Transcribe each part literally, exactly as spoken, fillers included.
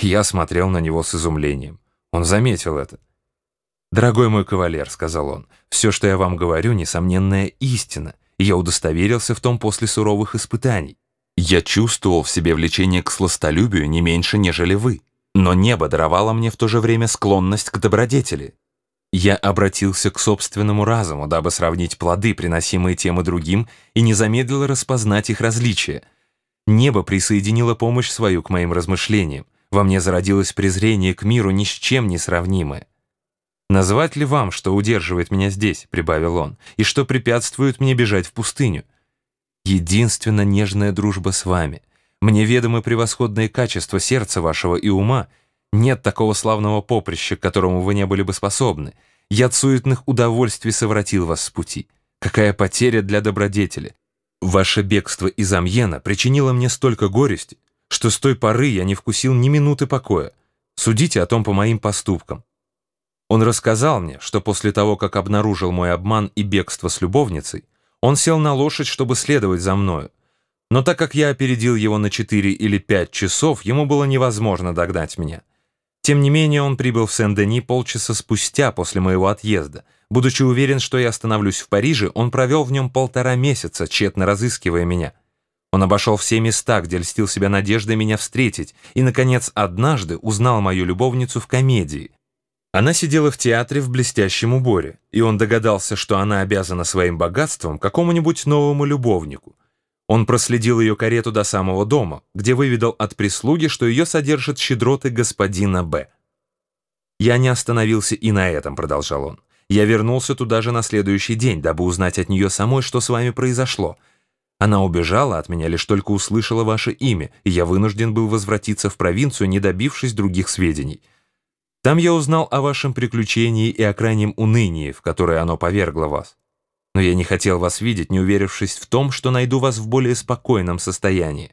Я смотрел на него с изумлением. Он заметил это. «Дорогой мой кавалер», — сказал он, — «все, что я вам говорю, несомненная истина, и я удостоверился в том после суровых испытаний. Я чувствовал в себе влечение к сластолюбию не меньше, нежели вы, но небо даровало мне в то же время склонность к добродетели. Я обратился к собственному разуму, дабы сравнить плоды, приносимые тем и другим, и не замедлил распознать их различия. Небо присоединило помощь свою к моим размышлениям. Во мне зародилось презрение к миру ни с чем не сравнимое. «Назвать ли вам, что удерживает меня здесь?» — прибавил он, «и что препятствует мне бежать в пустыню? Единственно нежная дружба с вами. Мне ведомы превосходные качества сердца вашего и ума. Нет такого славного поприща, к которому вы не были бы способны. Я от суетных удовольствий совратил вас с пути. Какая потеря для добродетели! Ваше бегство из Амьена причинило мне столько горести, что с той поры я не вкусил ни минуты покоя. Судите о том по моим поступкам». Он рассказал мне, что после того, как обнаружил мой обман и бегство с любовницей, он сел на лошадь, чтобы следовать за мною. Но так как я опередил его на четыре или пять часов, ему было невозможно догнать меня. Тем не менее, он прибыл в Сен-Дени полчаса спустя после моего отъезда. Будучи уверен, что я остановлюсь в Париже, он провел в нем полтора месяца, тщетно разыскивая меня. Он обошел все места, где льстил себя надеждой меня встретить, и, наконец, однажды узнал мою любовницу в комедии. Она сидела в театре в блестящем уборе, и он догадался, что она обязана своим богатством какому-нибудь новому любовнику. Он проследил ее карету до самого дома, где выведал от прислуги, что ее содержат щедроты господина Б. «Я не остановился и на этом», — продолжал он. «Я вернулся туда же на следующий день, дабы узнать от нее самой, что с вами произошло. Она убежала от меня, лишь только услышала ваше имя, и я вынужден был возвратиться в провинцию, не добившись других сведений. Там я узнал о вашем приключении и о крайнем унынии, в которое оно повергло вас. Но я не хотел вас видеть, не уверившись в том, что найду вас в более спокойном состоянии».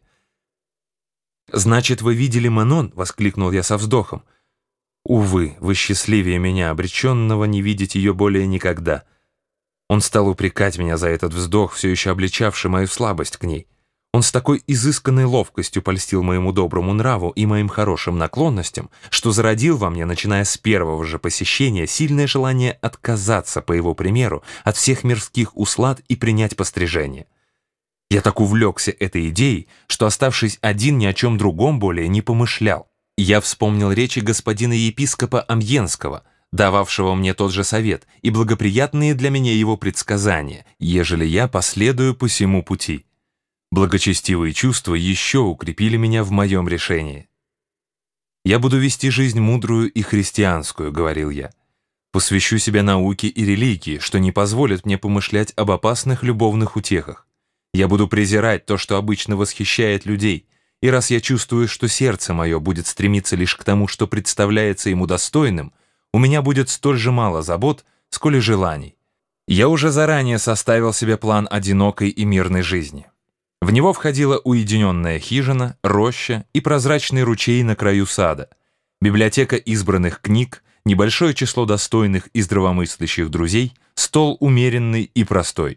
«Значит, вы видели Манон?» — воскликнул я со вздохом. «Увы, вы счастливее меня, обреченного не видеть ее более никогда». Он стал упрекать меня за этот вздох, все еще обличавший мою слабость к ней. Он с такой изысканной ловкостью польстил моему доброму нраву и моим хорошим наклонностям, что зародил во мне, начиная с первого же посещения, сильное желание отказаться, по его примеру, от всех мирских услад и принять пострижение. Я так увлекся этой идеей, что, оставшись один, ни о чем другом более не помышлял. Я вспомнил речи господина епископа Амьенского, дававшего мне тот же совет, и благоприятные для меня его предсказания, ежели я последую по сему пути. Благочестивые чувства еще укрепили меня в моем решении. «Я буду вести жизнь мудрую и христианскую», — говорил я. «Посвящу себя науке и религии, что не позволит мне помышлять об опасных любовных утехах. Я буду презирать то, что обычно восхищает людей, и раз я чувствую, что сердце мое будет стремиться лишь к тому, что представляется ему достойным, у меня будет столь же мало забот, сколь и желаний. Я уже заранее составил себе план одинокой и мирной жизни. В него входила уединенная хижина, роща и прозрачный ручей на краю сада, библиотека избранных книг, небольшое число достойных и здравомыслящих друзей, стол умеренный и простой.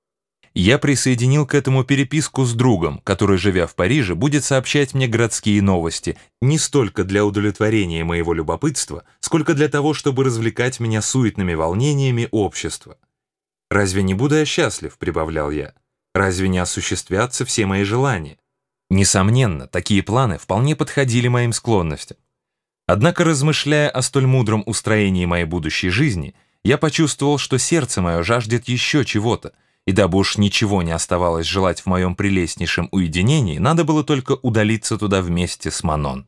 Я присоединил к этому переписку с другом, который, живя в Париже, будет сообщать мне городские новости не столько для удовлетворения моего любопытства, сколько для того, чтобы развлекать меня суетными волнениями общества. «Разве не буду я счастлив?» — прибавлял я. «Разве не осуществятся все мои желания?» Несомненно, такие планы вполне подходили моим склонностям. Однако, размышляя о столь мудром устроении моей будущей жизни, я почувствовал, что сердце мое жаждет еще чего-то, и дабы уж ничего не оставалось желать в моем прелестнейшем уединении, надо было только удалиться туда вместе с Манон.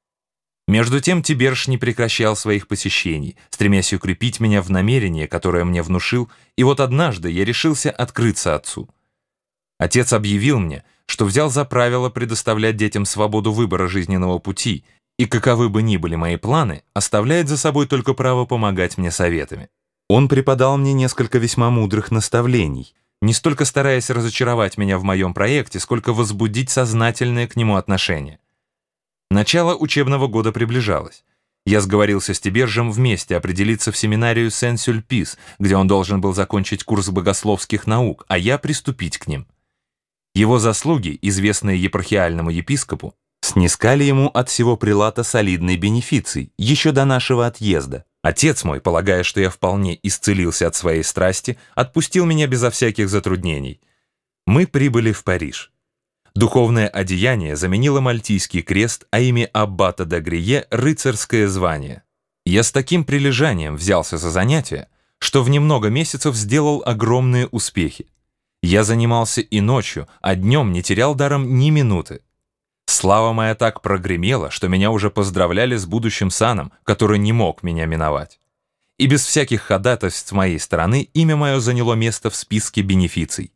Между тем Тиберж не прекращал своих посещений, стремясь укрепить меня в намерении, которое мне внушил, и вот однажды я решился открыться отцу. Отец объявил мне, что взял за правило предоставлять детям свободу выбора жизненного пути, и каковы бы ни были мои планы, оставляет за собой только право помогать мне советами. Он преподал мне несколько весьма мудрых наставлений, не столько стараясь разочаровать меня в моем проекте, сколько возбудить сознательное к нему отношение. Начало учебного года приближалось. Я сговорился с Тибержем вместе определиться в семинарию Сен-Сюльпис, где он должен был закончить курс богословских наук, а я приступить к ним. Его заслуги, известные епархиальному епископу, снискали ему от всего прилата солидный бенефиций, еще до нашего отъезда. Отец мой, полагая, что я вполне исцелился от своей страсти, отпустил меня безо всяких затруднений. Мы прибыли в Париж. Духовное одеяние заменило мальтийский крест, а имя аббата д'Агрие — рыцарское звание. Я с таким прилежанием взялся за занятия, что в немного месяцев сделал огромные успехи. Я занимался и ночью, а днем не терял даром ни минуты. Слава моя так прогремела, что меня уже поздравляли с будущим саном, который не мог меня миновать. И без всяких ходатайств с моей стороны имя мое заняло место в списке бенефиций.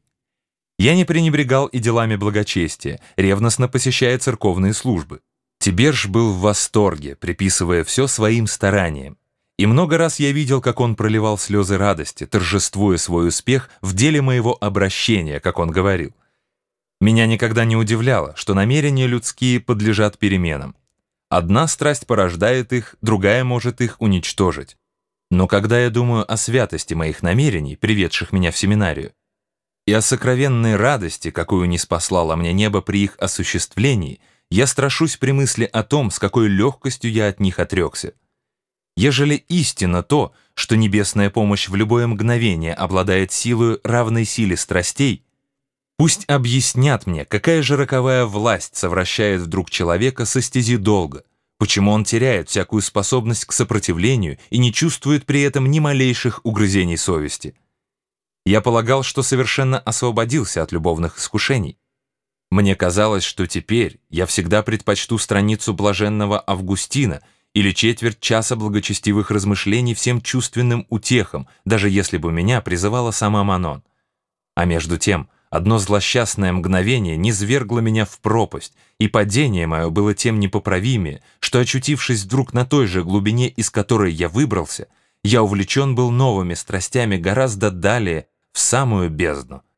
Я не пренебрегал и делами благочестия, ревностно посещая церковные службы. Тиберж был в восторге, приписывая все своим стараниям. И много раз я видел, как он проливал слезы радости, торжествуя свой успех в деле моего обращения, как он говорил. Меня никогда не удивляло, что намерения людские подлежат переменам. Одна страсть порождает их, другая может их уничтожить. Но когда я думаю о святости моих намерений, приведших меня в семинарию, и о сокровенной радости, какую ниспослало мне небо при их осуществлении, я страшусь при мысли о том, с какой легкостью я от них отрекся. Ежели истинно то, что небесная помощь в любое мгновение обладает силою, равной силе страстей, пусть объяснят мне, какая же роковая власть совращает вдруг человека со стези долга, почему он теряет всякую способность к сопротивлению и не чувствует при этом ни малейших угрызений совести. Я полагал, что совершенно освободился от любовных искушений. Мне казалось, что теперь я всегда предпочту страницу блаженного Августина или четверть часа благочестивых размышлений всем чувственным утехам, даже если бы меня призывала сама Манон. А между тем, одно злосчастное мгновение низвергло меня в пропасть, и падение мое было тем непоправимее, что, очутившись вдруг на той же глубине, из которой я выбрался, я увлечен был новыми страстями гораздо далее, в самую бездну.